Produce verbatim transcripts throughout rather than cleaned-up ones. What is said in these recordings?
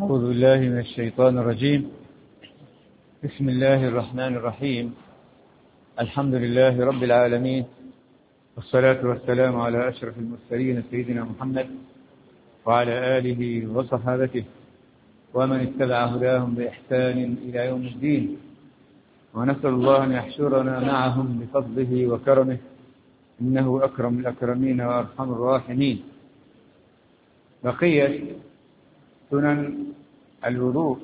أعوذ بالله من الشيطان الرجيم. بسم الله الرحمن الرحيم. الحمد لله رب العالمين، والصلاة والسلام على أشرف المرسلين سيدنا محمد وعلى آله وصحابته ومن اتبع هداهم بإحسان إلى يوم الدين، ونسأل الله أن يحشرنا معهم بفضله وكرمه، إنه أكرم الأكرمين وأرحم الراحمين. بقية سنن الوضوء.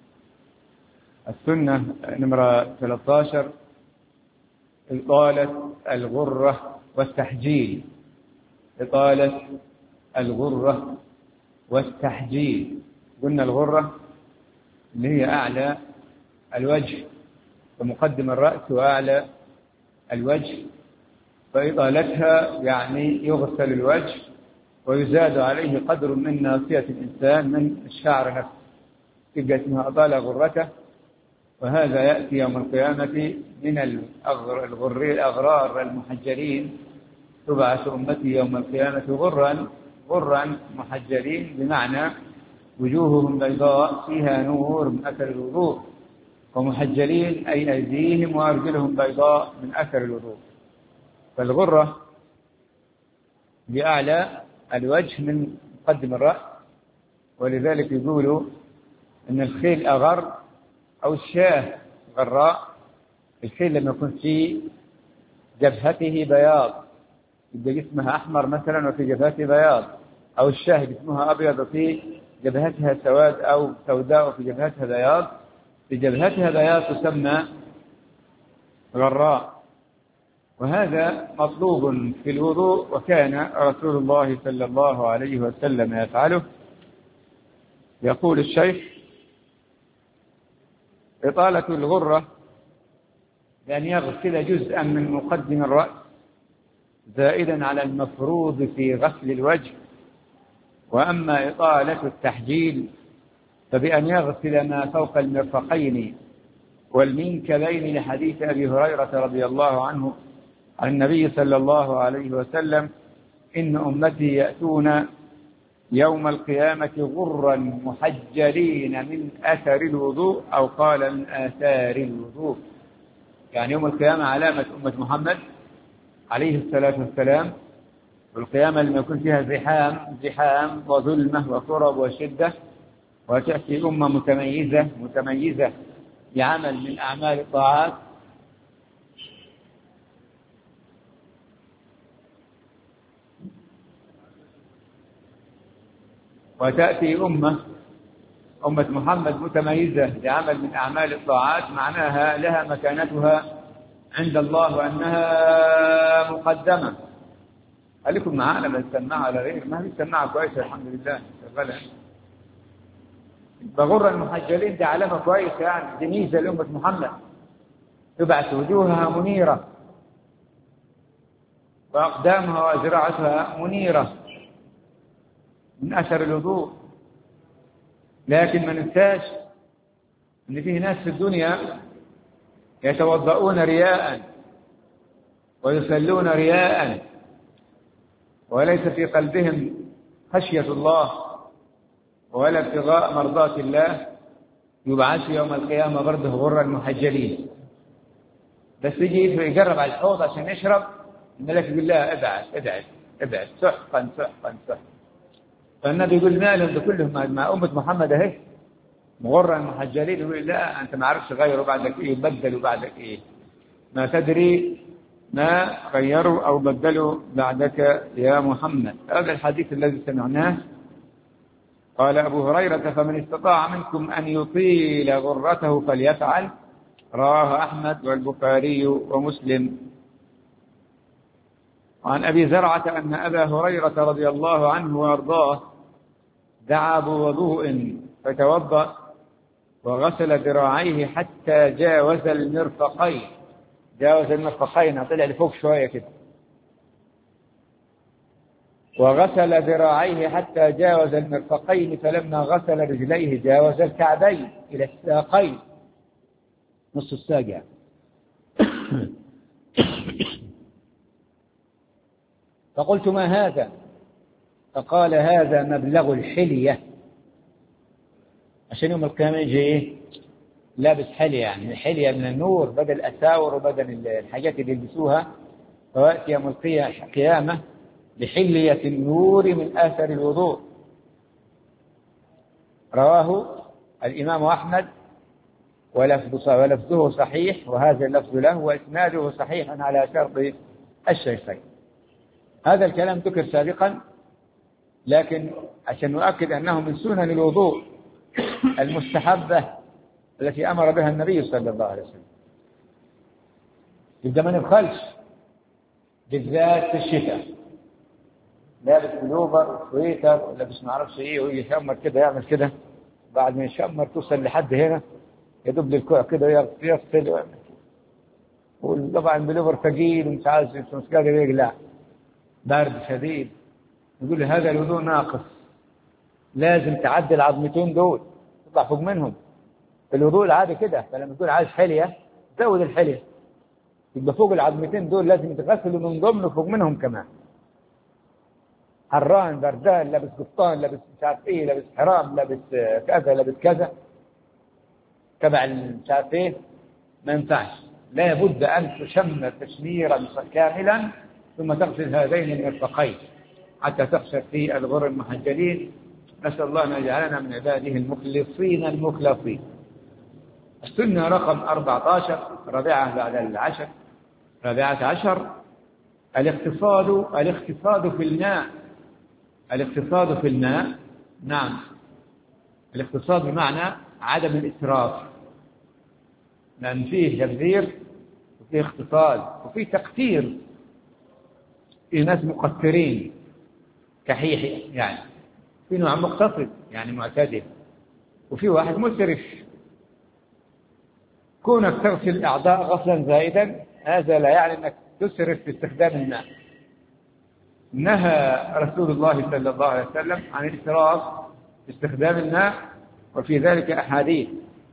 السنة نمرة ثلاثة عشر إطالة الغرة والتحجيل. إطالة الغرة والتحجيل. قلنا الغرة اللي هي أعلى الوجه ومقدم الرأس وأعلى الوجه، فإطالتها يعني يغسل الوجه ويزاد عليه قدر من ناصية الإنسان من الشعر نفسه، تبقى اسمها أطال غرته. وهذا يأتي يوم القيامة من الغري الأغرار المحجلين، تبعث أمتي يوم القيامة غرا غرا محجلين، بمعنى وجوههم بيضاء فيها نور من أثر الوضوء، ومحجلين أي أيديهم وأرجلهم بيضاء من أثر الوضوء. فالغرة بأعلى الوجه من مقدم الرأس، ولذلك يقولوا أن الخيل أغر أو الشاه غراء. الخيل لما يكون في جبهته بياض يبقى جسمها أحمر مثلا وفي جبهته بياض، أو الشاه جسمها أبيض وفي جبهتها سواد أو سوداء وفي جبهتها بياض، في جبهتها بياض تسمى غراء. وهذا مطلوب في الوضوء، وكان رسول الله صلى الله عليه وسلم يفعله. يقول الشيخ: إطالة الغرة بأن يغسل جزءا من مقدم الرأس زائدا على المفروض في غسل الوجه. وأما إطالة التحجيل فبأن يغسل ما فوق المرفقين والمنكبين، لحديث أبي هريرة رضي الله عنه عن النبي صلى الله عليه وسلم: إن أمتي يأتون يوم القيامة غرا محجلين من أثر الوضوء، أو قال من آثار الوضوء. يعني يوم القيامة علامة أمة محمد عليه الصلاة والسلام، والقيامة لما يكون فيها زحام زحام وظلمة وكرب وشدة، وتأتي أمة متميزة متميزة بعمل من أعمال الطاعات، وتأتي أمة أمة محمد متميزة بعمل من أعمال الطاعات، معناها لها مكانتها عند الله وأنها مقدمة. خليكم معانا، ما تسمعوا على غير ما هي سماعة كويسة الحمد لله شغالة. بغر المحجلين دي علامة كويسة، يعني دي ميزة لأمة محمد، تبعث وجوهها منيرة وأقدامها وأذراعها منيرة من أثر الوضوء. لكن ما ننساش أن فيه ناس في الدنيا يتوضؤون رياء ويصلون رياء، وليس في قلبهم خشية الله ولا ابتغاء مرضات الله، يبعث يوم القيامة برضه غر المحجلين. بس يجي يقرب على الحوض عشان يشرب، الملك يقول لا ابعد ابعد ابعد، سحقا سحقا سحقا. فالنبي يقول ما لهم ده كلهم مع أمة محمد اهي مغرا محجلين، يقول لا أنت ما عرفش غيروا بعدك إيه، بدلوا بعدك إيه، ما تدري ما غيروا أو بدلوا بعدك يا محمد. هذا الحديث الذي سمعناه. قال أبو هريرة: فمن استطاع منكم أن يطيل غرته فليفعل. رواه أحمد والبخاري ومسلم. وعن أبي زرعة أن أبا هريرة رضي الله عنه وأرضاه دعا بوضوء فتوضأ وغسل ذراعيه حتى جاوز المرفقين. جاوز المرفقين، طلع لفوق شوية كده. وغسل ذراعيه حتى جاوز المرفقين، فلما غسل رجليه جاوز الكعبين إلى الساقين، نص الساق. فقلت: ما هذا؟ فقال: هذا مبلغ الحلية. عشان يوم القيامة يجي إيه؟ لابس حلية، يعني حلية من النور بدل الأساور وبدل الحاجات اللي يلبسوها، فوأتي يوم القيامة بحلية النور من آثر الوضوء. رواه الإمام أحمد ولفظه صحيح، وهذا اللفظ له وإسناده صحيح على شرط الشيخين. هذا الكلام ذكر سابقا، لكن عشان نؤكد أنه من سنن الوضوء المستحبة التي أمر بها النبي صلى الله عليه وسلم. إذا ما نبخلش بالذات في الشتاء، لابس بلوفر وسويتر ولا بس ما اعرفش ايه، ويجي يشمر كده يعمل كده، بعد ما يشمر توصل لحد هنا يدب للكوع كده يغسل، وطبعا بلوفر ثقيل ومش عايز مش قادر يقلع، برد شديد، يقول لي هذا الوضوء ناقص، لازم تعدي العظمتين دول تطلع فوق منهم. الوضوء العادي كده، فلما تكون عايز حلية زود الحلية، يبقى فوق العظمتين دول لازم يتغسلوا من ضمن وفوق منهم كمان. حران بردان لابس قطان لابس مش عارف ايه لابس حرام لابس كذا لابس كذا تبع مش عارف ايه، ما ينفعش. لا بد ان تشمر تشميرا كاملا ثم تغسل هذين المرفقين حتى تخشى في الغر المحجلين. نسال الله ان يجعلنا من عباده المخلصين المخلصين. السنه رقم أربعة عشر، رابعه بعد العشر، رابعه عشر، الاقتصاد الاقتصاد في الماء. الاقتصاد في الماء، نعم، الاقتصاد بمعنى عدم الإسراف، لأن فيه تبذير وفيه اقتصاد وفيه تقتير. في ناس مقترين كحيح، يعني في نوع مقتصد يعني معتدل، وفي واحد مسرف. كونك تغسل الأعضاء غسلا زائدا هذا لا يعني أنك تسرف في استخدام الماء. نهى رسول الله صلى الله عليه وسلم عن الإسراف في استخدام الماء، وفي ذلك أحاديث.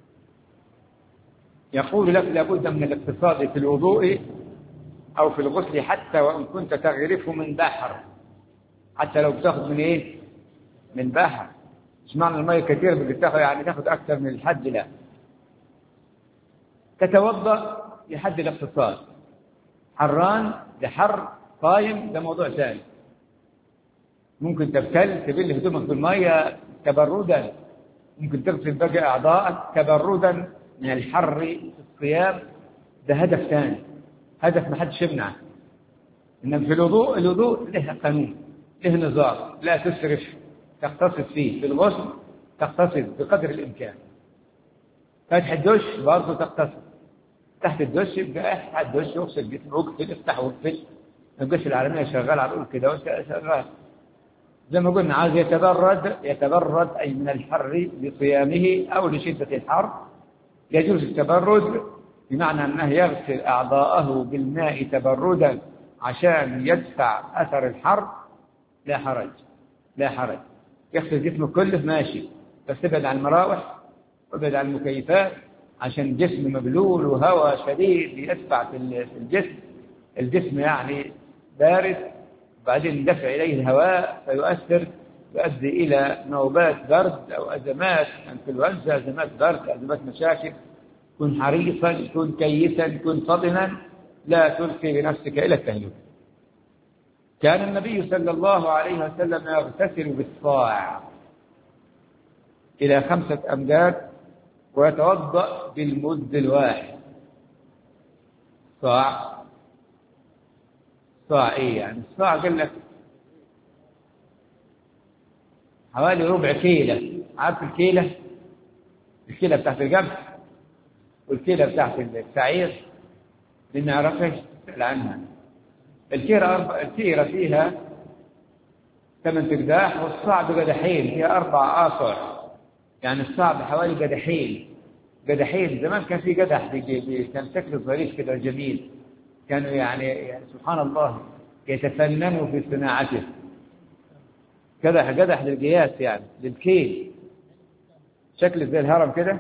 يقول لك لابد من الاقتصاد في الوضوء أو في الغسل حتى وإن كنت تغرفه من بحر، حتى لو بتاخذ من إيه؟ من بحر. مش معنى المية كثير بتاخذ يعني تاخذ أكثر من الحد، لا، تتوضأ لحد الاقتصاد. حران لحر قايم ده موضوع ثاني، ممكن تبتل تبل هدومك بالمية تبردا، ممكن تغسل باقي أعضائك تبردا من الحر في الصيام، ده هدف ثاني، هدف ما حدش يمنعه. إنما في الوضوء، الوضوء له قانون له نظام، لا تسرف، تقتصد فيه. في الغسل تقتصد بقدر الإمكان. فتح الدش برضه تقتصد، تحت الدش يبقى افتح الدش واغسل جسمك، واقفل افتح واقفل، ما تبقاش العالمية شغال على طول كده وانت شغال. زي ما قلنا عايز يتبرد، يتبرد أي من الحر لصيامه أو لشدة الحر، يجوز التبرد بمعنى أنه يغسل أعضاءه بالماء تبردا عشان يدفع أثر الحر، لا حرج لا حرج. يغسل جسمه كله ماشي، بس ابعد عن المراوح وابعد عن المكيفات عشان الجسم مبلول وهواء شديد يدفع في الجسم، الجسم يعني بارد، بعدين دفع إليه الهواء فيؤثر، يؤدي إلى نوبات برد أو أزمات انفلونزا، أزمات برد، أزمات مشاكل. كن حريصا، كن كيسا، كن فطنا، لا تلقي بنفسك إلى التهلكة. كان النبي صلى الله عليه وسلم يغتسل بالصاع إلى خمسة أمداد ويتوضأ بالمد الواحد. صاع صاع إيه يعني؟ الصاع قال لك حوالي ربع كيلة. عارف الكيلة؟ الكيلة بتاعت القمح والكيلة بتاعت السعير اللي نعرفش عنها. الكيرة أربع الكيرة فيها ثمان تقداح، والصاع بقدحين فيها أربع آصع، يعني الصاع بحوالي قدحين. قدحين زمان كان في قدح كان شكله ظريف كده جميل، كانوا يعني, يعني سبحان الله يتفننوا في صناعته. قدح قدح للقياس يعني للكيل، شكله زي الهرم كده،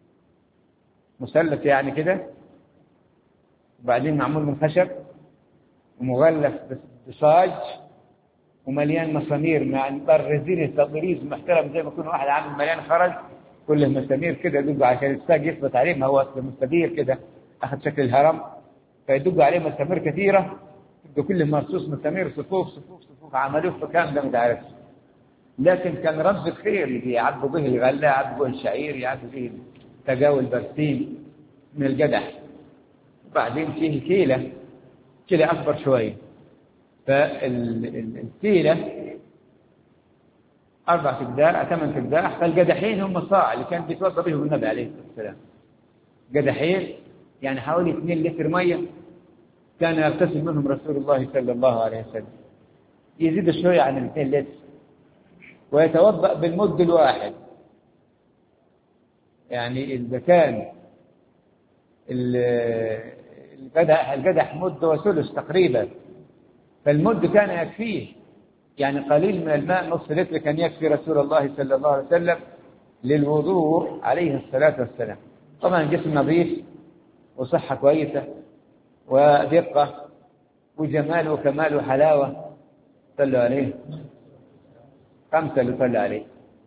مثلث يعني كده، وبعدين معمول من خشب ومغلف بصاج ومليان مسامير مع مبرزين تبريز محترم، زي ما يكون واحد عامل مليان خرج كله مسامير كده يدق عشان الساق يثبت عليه، ما هو أصل مستدير كده أخذ شكل الهرم، فيدق عليه مسامير كثيرة، يبقى كله مرصوص مسامير صفوف صفوف صفوف، عملوه في كام ده ما تعرفش. لكن كان رمز الخير اللي يعبوا به الغلة، يعبوا به الشعير، يعبوا به تجاوي البرسيم من الجدح. وبعدين فيه كيلة، كيلة أكبر شوية، فالكيلة أربع تبداع ثمان تبداع، فالجدحين هم الصاع اللي كان بيتوضا بهم النبي عليه الصلاة والسلام. جدحين يعني حوالي اثنين لتر مية كان يغتسل منهم رسول الله صلى الله عليه وسلم، يزيد شوية عن الاثنين لتر، ويتوضأ بالمد الواحد. يعني إذا كان الجدح الجدح مد وثلث تقريبا، فالمد كان يكفيه، يعني قليل من الماء نصف لتر كان يكفي رسول الله صلى الله عليه وسلم للوضوء عليه الصلاة والسلام. طبعا جسم نظيف وصحة كويسة ودقة وجمال وكمال وحلاوة. صلوا عليه خمسة اللي صلى عليه،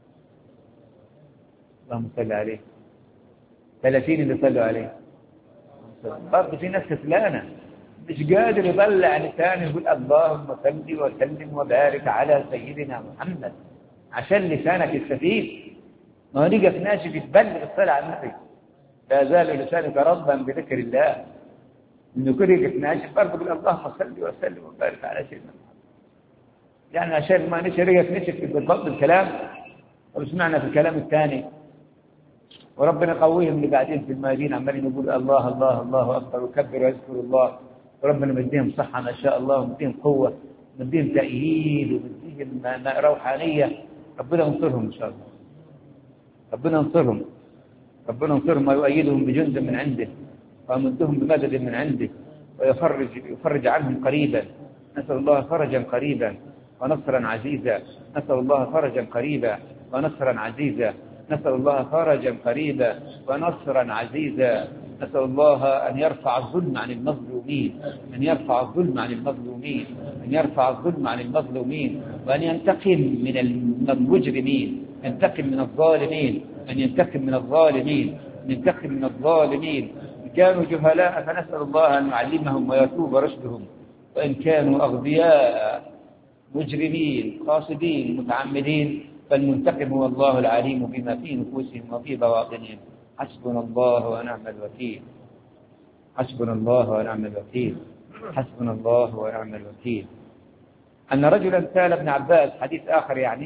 اللهم صل عليه، ثلاثين اللي صلوا عليه. برضه في ناس كسلانة مش قادر يطلع لسانه يقول اللهم صل وسلم وبارك على سيدنا محمد عشان لسانك يستفيد. ما هو نيجي في ناشف يتبلغ الصلاة على النبي، لا زال لسانك ربا بذكر الله، انه كل يجي في ناشف برضه يقول اللهم صل وسلم وبارك على سيدنا محمد، يعني عشان ما نشريك نشف بالضبط الكلام. وسمعنا في الكلام الثاني، وربنا يقويهم اللي قاعدين في المدينة عمالين يقول الله الله الله أكبر وكبر ويذكر الله، وربنا مديهم صحة ما شاء الله، ومديهم قوة، ومديهم تأييد، ومديهم روحانية. ربنا ينصرهم إن شاء الله، ربنا ينصرهم، ربنا ينصرهم ويؤيدهم بجند من عنده، ويمدهم بمدد من عنده، ويفرج يفرج عنهم قريبا. نسأل الله فرجا قريبا ونصرا عزيزا، نسأل الله فرجا قريبا ونصرا عزيزا، نسأل الله فرجا قريبا ونصرا عزيزا. نسأل الله أن يرفع الظلم عن المظلومين، أن يرفع الظلم عن المظلومين، أن يرفع الظلم عن المظلومين، وأن ينتقم من المجرمين، ينتقم من الظالمين، أن ينتقم من الظالمين، ينتقم من الظالمين. إن كانوا جهلاء فنسأل الله أن يعلمهم ويتوب رشدهم، وإن كانوا أغبياء مجرمين قاصدين متعمدين فالمنتقم هو الله العليم بما في نفوسهم وفي بواطنهم. حسبنا الله ونعم الوكيل، حسبنا الله ونعم الوكيل، حسبنا الله ونعم الوكيل. أن رجلا سأل ابن عباس حديث آخر يعني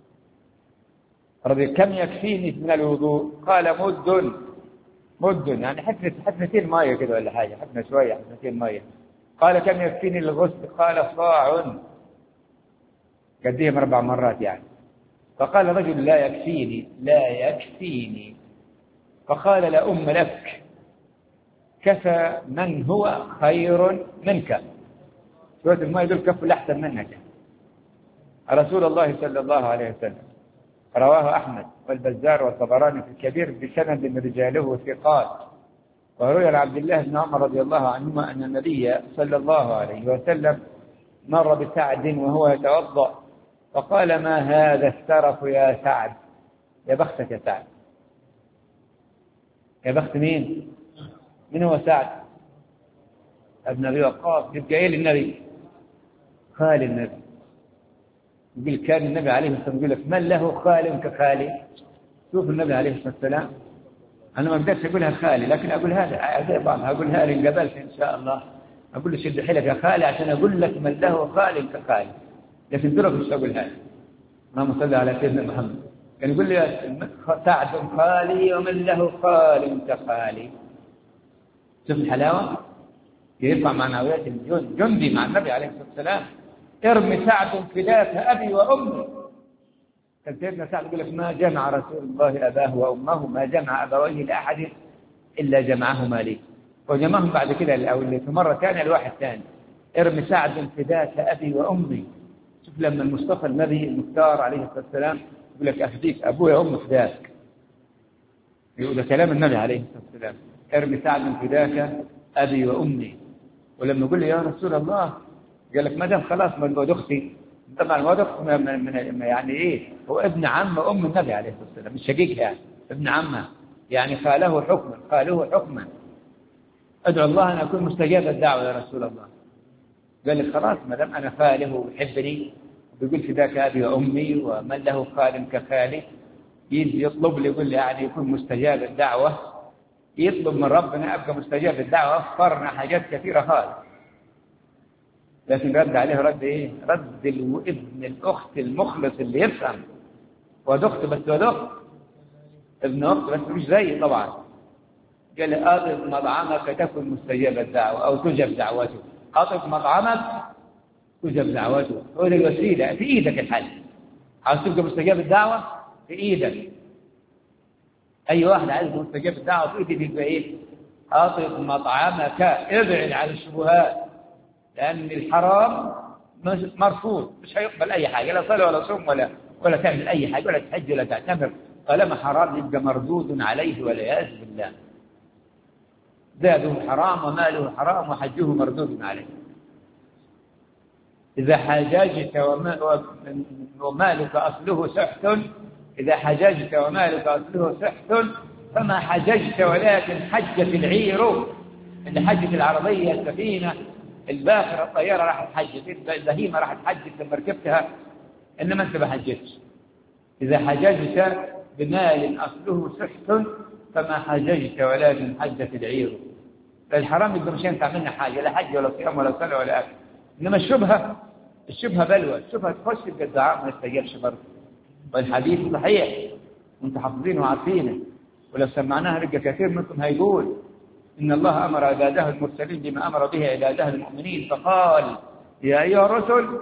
رضي كم يكفيني من الوضوء؟ قال مد، مد يعني حفنة حفنتين ماء كده ولا حاجة، حفنة شوية حفنتين ماء. قال كم يكفيني الغسل؟ قال صاع، قديهم أربع مرات يعني. فقال رجل لا يكفيني، لا يكفيني. فقال لا أم لك، كفى من هو خير منك. شوية الماء يدل كف الأحسن منك. رسول الله صلى الله عليه وسلم رواه أحمد والبزار والطبراني في الكبير بسند من رجاله ثقات. وروي عن عبد الله بن عمر رضي الله عنهما أن النبي صلى الله عليه وسلم مر بسعد وهو يتوضأ فقال ما هذا السرف يا سعد؟ يا بختك يا سعد. يا بخت مين؟ من هو سعد؟ ابن أبي وقاص. يبقى إيه للنبي؟ خال النبي. يقول كان النبي عليه الصلاة والسلام يقول لك من له خال كخالي. شوف النبي عليه الصلاة والسلام، أنا ما بدأت أقولها خالي لكن أقول هذا زي بعض، أقولها إن قبلت إن شاء الله أقول له شد حيلك يا خالي عشان أقول لك من له خال كخالي، لكن ترى مش أقول هذا. اللهم صل على سيدنا محمد. كان يقول لي سعد خالي ومن له خال كخالي. شوف الحلاوة، يرفع معنويات الجند جندي مع النبي عليه الصلاة والسلام. ارمي سعد فداك أبي وأمي. كان سيدنا سعد يقول لك ما جمع رسول الله أباه وأمه، ما جمع أبويه لأحد إلا جمعهما لي، وجمعهم بعد كده أو اللي في مرة ثانية لواحد ثاني. ارمي سعد فداك أبي وأمي. شوف لما المصطفى النبي المختار عليه الصلاة والسلام يقول لك أفديك أبويا وأم فداك، يقول كلام النبي عليه الصلاة والسلام ارمي سعد فداك أبي وأمي. ولما يقول لي يا رسول الله قال لك ما دام خلاص من ولد أختي، طبعا ولد أختي من يعني إيه، هو ابن عم أم النبي عليه الصلاة والسلام مش شقيقها يعني، ابن عمه، يعني خاله حكما، خاله حكما. ادعو الله أن أكون مستجاب الدعوة يا رسول الله. قال لي خلاص ما دام أنا خاله ويحبني وبيقول فداك أبي وأمي ومن له خال كخالي، يجي يطلب لي يقول لي يعني يكون مستجاب الدعوة، يطلب من ربنا أبقى مستجاب الدعوة. أفكرنا حاجات كثيرة خالص، لكن رد عليه رد إيه؟ رد ابن الأخت المخلص اللي يفهم. ودخت بس ودخت ابن أخت بس مش زي طبعا. قال لي أطب مطعمك تكن مستجاب الدعوة أو تجب دعوته. أطب مطعمك تجب دعوته، هو الوسيلة في إيدك الحل. عاوز تبقى مستجاب الدعوة في إيدك. أي واحد عايز مستجاب الدعوة في إيدك يبقى إيه؟ أطب مطعمك، ابعد عن الشبهات، لأن الحرام مرفوض، مش هيقبل أي حاجة، لا صلاة ولا صوم ولا ولا تعمل أي حاجة ولا تحج ولا تعتمر، طالما حرام يبقى مردود عليه والعياذ بالله. زاده حرام وماله حرام وحجه مردود عليه. إذا حججت ومالك أصله سحت، إذا حججت ومالك أصله سحت فما حججت ولكن حجت العير. اللي حجت العربية السفينة الباخرة الطيارة راح تحجت، البهيمة راح تحجت لما ركبتها، إنما أنت ما حجتش. إذا حججت بمال أصله سحت فما حججت ولكن حجت العير. فالحرام يبقى مش ينفع منه حاجة، لا حج ولا صيام ولا صلاة ولا أكل. إنما الشبهة الشبهة بلوى، الشبهة تخش في الدعاء ما يستجابش برضه. والحديث صحيح وانتم حافظينه وعارفينه، ولو سمعناها رجع كثير منكم هيقول إن الله أمر عباده المرسلين بما أمر به عباده المؤمنين، فقال يا أيها الرسل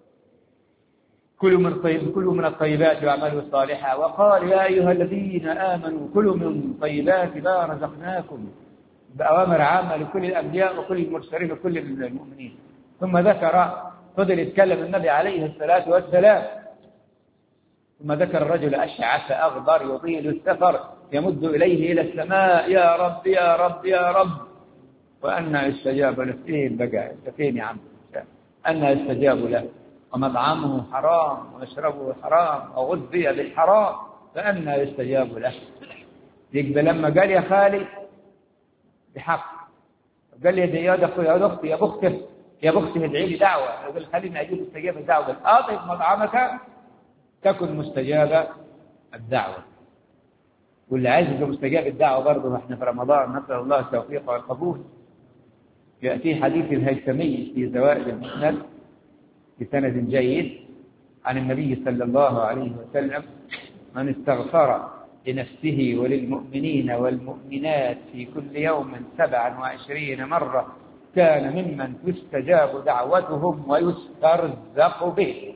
كلوا من طيب كلوا من الطيبات واعملوا الصالحة، وقال يا أيها الذين آمنوا كلوا من طيبات ما رزقناكم، بأوامر عامة لكل الأنبياء وكل المرسلين وكل المؤمنين. ثم ذكر فضل يتكلم النبي عليه الصلاة والسلام، ثم ذكر الرجل أشعث أغبر يطيل السفر يمد إليه إلى السماء يا رب يا رب يا رب وأنى يستجاب له. فين بقى فين يا عم؟ أنى يستجاب له ومطعمه حرام ومشربه حرام وغذي بالحرام فأنى يستجاب له. يقبل لما قال يا خالي بحق، قال لي يا أخي يا أختي يا بختي يا بختي ادعي لي دعوة، يقول خليني أجيب استجاب الدعوة. قال أعطي مطعمك تكن مستجاب الدعوة. واللي عايز يبقى مستجاب الدعوة برضه احنا في رمضان نسأل الله التوفيق والقبول. يأتي حديث الهيثمي في زوائد المسند بسند جيد عن النبي صلى الله عليه وسلم: من استغفر لنفسه وللمؤمنين والمؤمنات في كل يوم سبعا وعشرين مرة كان ممن تستجاب دعوتهم ويسترزق به.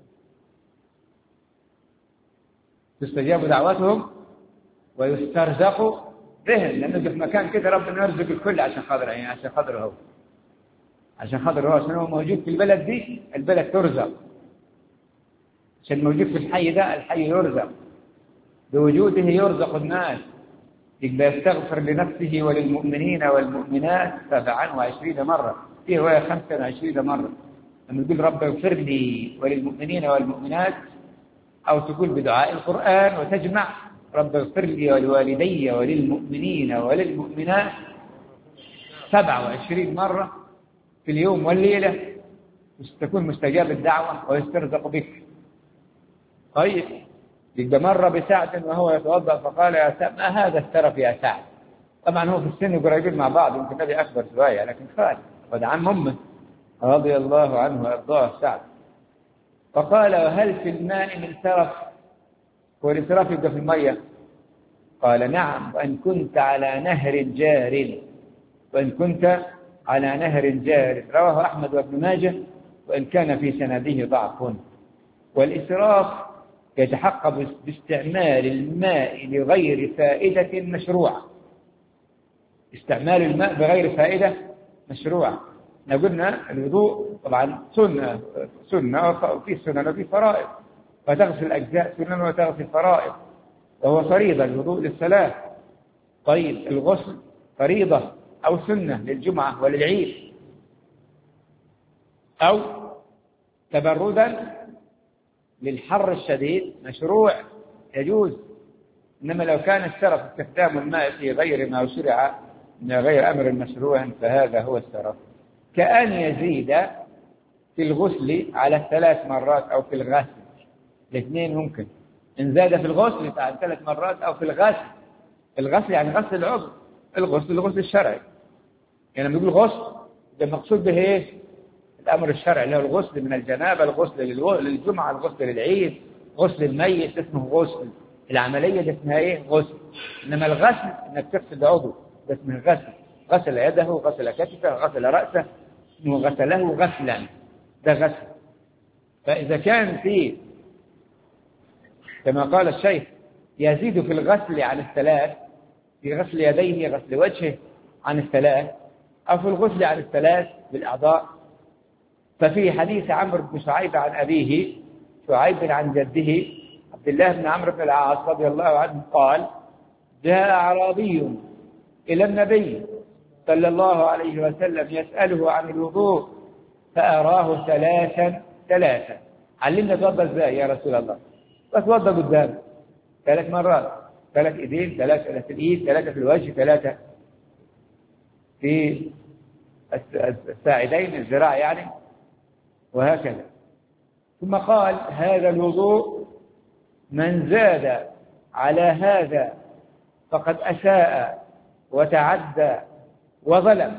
تستجاب دعوتهم ويسترزق بهم، لأنه في مكان كده ربنا يرزق الكل عشان خاطر يعني عشان خاطره هو عشان خاطر هو عشان هو موجود في البلد دي البلد ترزق، عشان موجود في الحي ده الحي يرزق، بوجوده يرزق الناس. يبقى يستغفر لنفسه وللمؤمنين والمؤمنات سبعا وعشرين مرة، في رواية خمسا وعشرين مرة. لما تقول رب اغفر لي وللمؤمنين والمؤمنات، أو تقول بدعاء القرآن وتجمع رب اغفر لي ولوالدي وللمؤمنين وللمؤمنات سبعة وعشرين مرة في اليوم والليلة، تكون مستجاب الدعوة ويسترزق بك. طيب يبقى مر بسعد وهو يتوضأ فقال يا سعد ما هذا الترف يا سعد. طبعا هو في السن قريبين مع بعض، يمكن النبي أكبر شوية لكن خال قد عم أمه رضي الله عنه وأرضاه سعد. فقال وهل في الماء من ترف؟ هو الانصراف يبقى في المية؟ قال نعم، وإن كنت على نهر جار وإن كنت على نهر جار. رواه أحمد وابن ماجه وإن كان في سنده ضعف. والإسراف يتحقق باستعمال الماء لغير فائدة مشروعة. استعمال الماء بغير فائدة مشروعة. قلنا الوضوء طبعا سنة سنة وفي سنة وفي فرائض، فتغسل أجزاء سنة وتغسل فرائض، وهو فريضة الوضوء للصلاة. طيب الغسل فريضة أو سنة للجمعة وللعيد، أو تبردا للحر الشديد مشروع يجوز إنما لو كان السرف استخدام الماء في غير ما شرع من غير أمر مشروع فهذا هو السرف. كأن يزيد في الغسل على ثلاث مرات أو في الغسل، الاثنين ممكن. إن زاد في الغسل على ثلاث مرات أو في الغسل، الغسل يعني غسل العضو، الغسل الغسل الشرعي. يعني لما يقول غسل ده المقصود به ايه؟ الأمر الشرعي اللي هو الغسل من الجنابة، الغسل للجمعة، الغسل للعيد، غسل الميت اسمه غسل، العملية دي اسمها ايه؟ غسل. إنما الغسل إنك تغسل عضو ده اسمه غسل، غسل يده، غسل كتفه، غسل رأسه، اسمه غسله غسلا، ده غسل. فإذا كان في كما قال الشيخ يزيد في الغسل عن الثلاث، في غسل يديه غسل وجهه عن الثلاث، أو في الغسل عن الثلاث بالأعضاء، ففي حديث عمرو بن شعيب عن أبيه، شعيب عن جده عبد الله بن عمرو بن العاص رضي الله عنه قال: جاء أعرابي إلى النبي صلى الله عليه وسلم يسأله عن الوضوء فأراه ثلاثا ثلاثا. علمنا توضأ ازاي يا رسول الله؟ فتوضأ قدام ثلاث مرات، ثلاث ايدين، ثلاثة في الايد، ثلاثة في الوجه، ثلاثة في الساعدين الذراع يعني، وهكذا. ثم قال: هذا الوضوء من زاد على هذا فقد أساء وتعدى وظلم.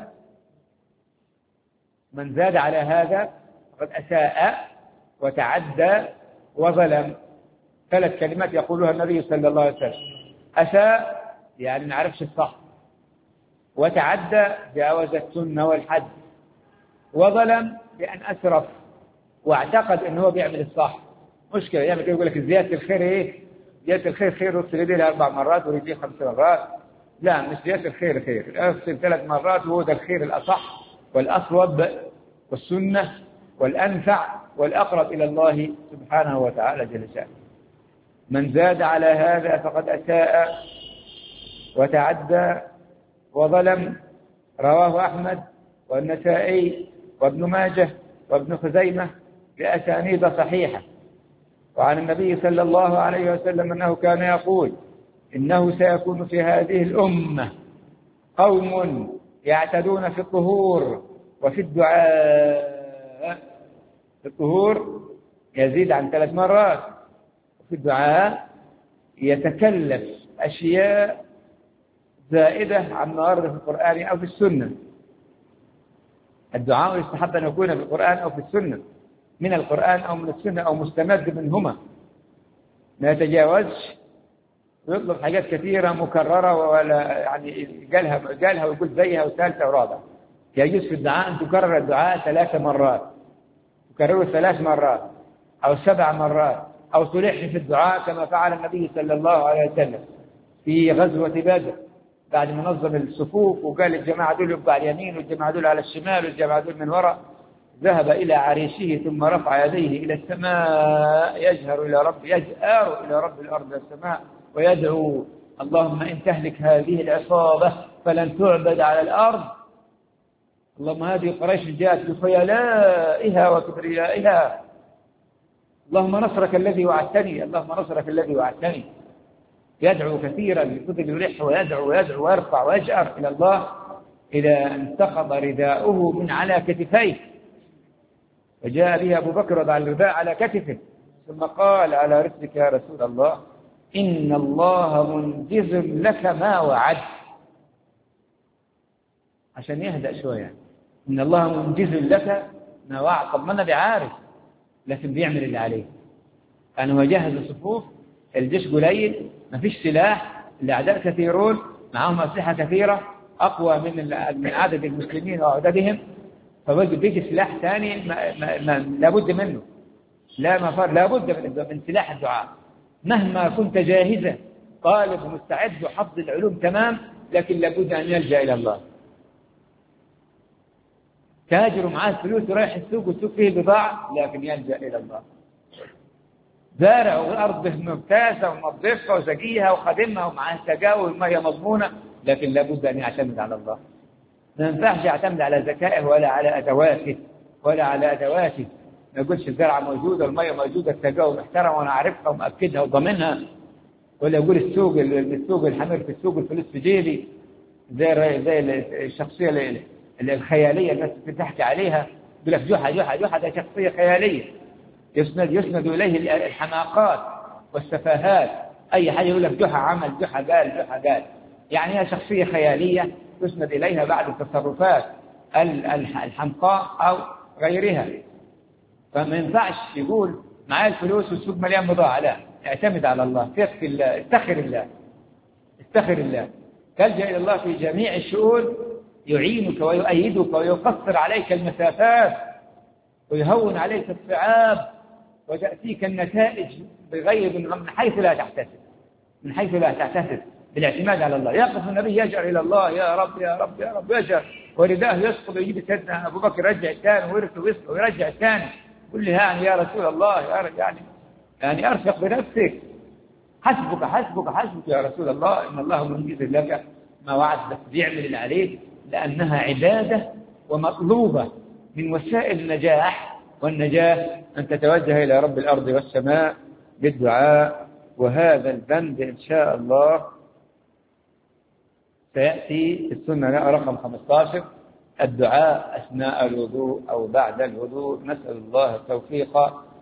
من زاد على هذا فقد أساء وتعدى وظلم. ثلاث كلمات يقولها النبي صلى الله عليه وسلم: أساء يعني ما عرفش الصح، وتعدى جاوز السنة والحد، وظلم بأن أسرف واعتقد أنه هو بيعمل الصح. مشكلة يعني كده يقول لك زيادة الخير إيه؟ زيادة الخير خير، اغسل يديه أربع مرات ورجليه خمس مرات. لا، مش زيادة الخير خير، اغسل ثلاث مرات وهو ده الخير الأصح والأصوب والسنة والأنفع والأقرب إلى الله سبحانه وتعالى جل شأنه. من زاد على هذا فقد أساء وتعدى وظلم. رواه أحمد والنسائي وابن ماجه وابن خزيمة بأسانيد صحيحة. وعن النبي صلى الله عليه وسلم أنه كان يقول: إنه سيكون في هذه الأمة قوم يعتدون في الطهور وفي الدعاء. في الطهور يزيد عن ثلاث مرات، وفي الدعاء يتكلف أشياء زائدة عما ورد في القرآن أو في السنة. الدعاء يستحب أن يكون في القرآن أو في السنة، من القرآن أو من السنة أو مستمد منهما، ما يتجاوزش ويطلب حاجات كثيرة مكررة ولا يعني قالها قالها ويقول زيها وثالثة ورابعة. يجوز في الدعاء أن تكرر الدعاء ثلاث مرات، تكرره ثلاث مرات أو سبع مرات، أو تلح في الدعاء كما فعل النبي صلى الله عليه وسلم في غزوة بدر بعد ما نظم الصفوف وقال الجماعة دول يبقوا على اليمين والجماعة دول على الشمال والجماعة دول من وراء، ذهب إلى عريشه ثم رفع يديه إلى السماء يجهر إلى رب يجأر إلى رب الأرض والسماء ويدعو: اللهم إن تهلك هذه العصابة فلن تعبد على الأرض، اللهم هذه قريش جاءت بخيلائها وكبريائها، اللهم نصرك الذي وعدتني، اللهم نصرك الذي وعدتني. يدعو كثيرا بفضل يلح ويدعو ويدعو ويرفع ويجأر إلى الله إلى أن سقط رداؤه من على كتفيه، فجاء به أبو بكر وضع الرداء على كتفه ثم قال: على رسلك يا رسول الله، إن الله منجز لك ما وعد. عشان يهدأ شوية، إن الله منجز لك ما وعد. طب ما النبي عارف، لكن بيعمل اللي عليه. كان هو جهز الصفوف، الجيش قليل، ما فيش سلاح، الأعداء كثيرون، معهم أسلحة كثيرة أقوى من من عدد المسلمين وعددهم، فبيجي سلاح ثاني ما ما ما لابد منه، لا مفر، لابد من من سلاح الدعاء. مهما كنت جاهزا طالب ومستعد وحفظ العلوم تمام، لكن لابد أن يلجأ إلى الله. تاجر معاه فلوس ورايح السوق والسوق فيه بضاعة، لكن يلجأ إلى الله. زارع وأرضه ممتازة ومنظفها وزكيها وخدمها ومعاه سقاوي والمية مضمونة، لكن لابد أن يعتمد على الله. ما ينفعش يعتمد على ذكائه ولا على أدواته ولا على أدواته. ما يقولش الزرعة موجودة والمية موجودة، السقاوي محترمة وأنا أعرفها ومأكدها وضمنها، ولا يقول السوق السوق الحمير في السوق الفلوس في جيبي، زي زي الشخصية اللي الخيالية الناس بتحكي عليها، يقول لك جحا جحا جحا، ده شخصية خيالية يسند يسند إليه الحماقات والسفاهات. أي حاجة يقول لك جحا عمل، جحا قال، جحا قال، يعني هي شخصية خيالية يسند إليها بعض التصرفات الحمقاء أو غيرها. فما ينفعش يقول معايا الفلوس والسوق مليان بضاعة، لا، اعتمد على الله، ثق في الله، استخر الله، استخر الله، تلجأ إلى الله في جميع الشؤون، يعينك ويؤيدك ويقصر عليك المسافات ويهون عليك الصعاب، وتأتيك النتائج بغير من حيث لا تحتسب، من حيث لا تحتسب، بالاعتماد على الله. يقف النبي يجأر إلى الله، يا رب يا رب يا رب، يجأر ورداه يسقط ويجيب سيدنا أبو بكر يرجع الثاني ويركض ويسقط ويرجع الثاني، قل لي يعني يا رسول الله يا يعني يعني أرفق بنفسك، حسبك حسبك حسبك يا رسول الله، إن الله منجز لك ما وعد، بس بيعمل اللي عليك، لأنها عبادة ومطلوبة من وسائل النجاح والنجاة أن تتوجه إلى رب الأرض والسماء بالدعاء. وهذا البند إن شاء الله سيأتي في السنة رقم خمسة عشر، الدعاء أثناء الوضوء أو بعد الوضوء. نسأل الله التوفيق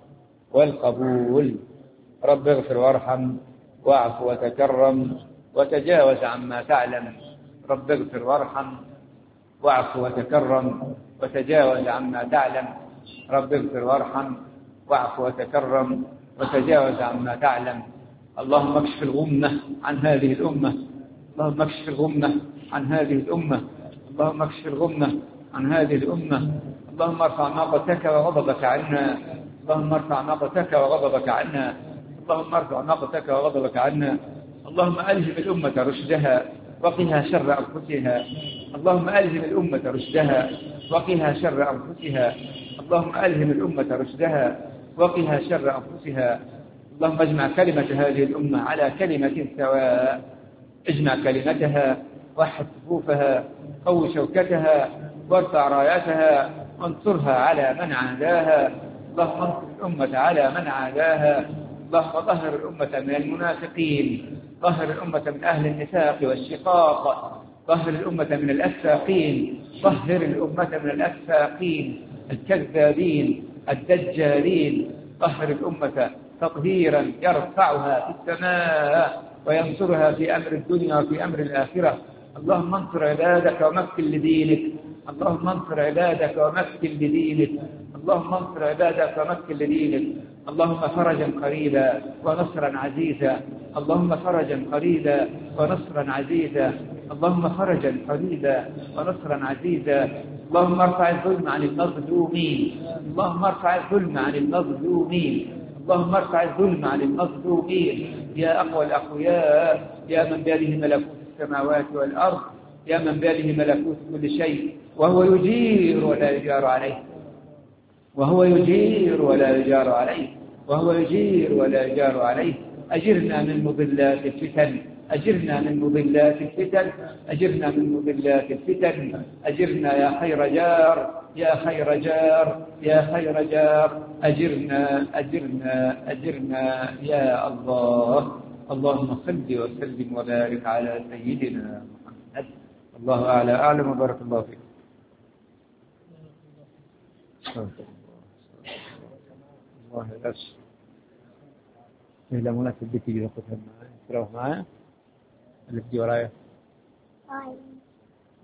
والقبول. رب اغفر وارحم واعف وتكرم وتجاوز عما تعلم. رب اغفر وارحم واعف وتكرم وتجاوز عما تعلم. رب اغفر وارحم واعف وتكرم وتجاوز عما تعلم. اللهم اكشف الغمة عن هذه الأمة، اللهم اكشف الغمة عن هذه الأمة، اللهم اكشف الغمة عن هذه الأمة. اللهم ارفع ناقتك وغضبك عنا، اللهم ارفع ناقتك وغضبك عنا، اللهم ارفع ناقتك وغضبك عنا. اللهم ألهم الأمة رشدها وقها شر أنفسها، اللهم ألهم الأمة رشدها وقها شر أنفسها، اللهم ألهم الأمة رشدها وقها شر أنفسها. اللهم اجمع كلمة هذه الأمة على كلمة سواء، اجمع كلمتها، وحد صفوفها، قو شوكتها، وارفع رايتها، وانصرها على من عاداها. اللهم انصر الأمة على من عاداها. اللهم طهر الأمة من المنافقين، طهر الأمة من أهل النفاق والشقاق، طهر الأمة من الأفاقين، طهر الأمة من الأفاقين الكذابين الدجالين. طهر الأمة تطهيرا يرفعها في السماء وينصرها في أمر الدنيا وفي أمر الآخرة. اللهم انصر عبادك ومكن لدينك، اللهم انصر عبادك ومكن لدينك، اللهم انصر عبادك ومكن لدينك. اللهم فرجا قريبا ونصرا عزيزا، اللهم فرجا قريبا ونصرا عزيزا، اللهم فرجا قريبا ونصرا عزيزا. اللهم ارفع الظلم عن المظلومين، اللهم ارفع الظلم عن المظلومين، اللهم ارفع الظلم عن المظلومين. يا أقوى الأقوياء، يا من بيده ملكوت السماوات والأرض، يا من بيده ملكوت كل شيء، وهو يجير ولا يجار عليه، وهو يجير ولا يجار عليه، وهو يجير ولا يجار عليه. أجرنا من مضلات الفتن، أجرنا من مضلات الفتن، أجرنا من مضلات الفتن. أجرنا يا خير جار، يا خير جار، يا خير جار. أجرنا أجرنا أجرنا يا الله. اللهم صل وسلم وبارك على سيدنا محمد. الله أعلى أعلم، وبارك الله فيك. الله يرسل. إذا مناسب بك يأخذها معي، تروح معي اللي بتجي ورايا.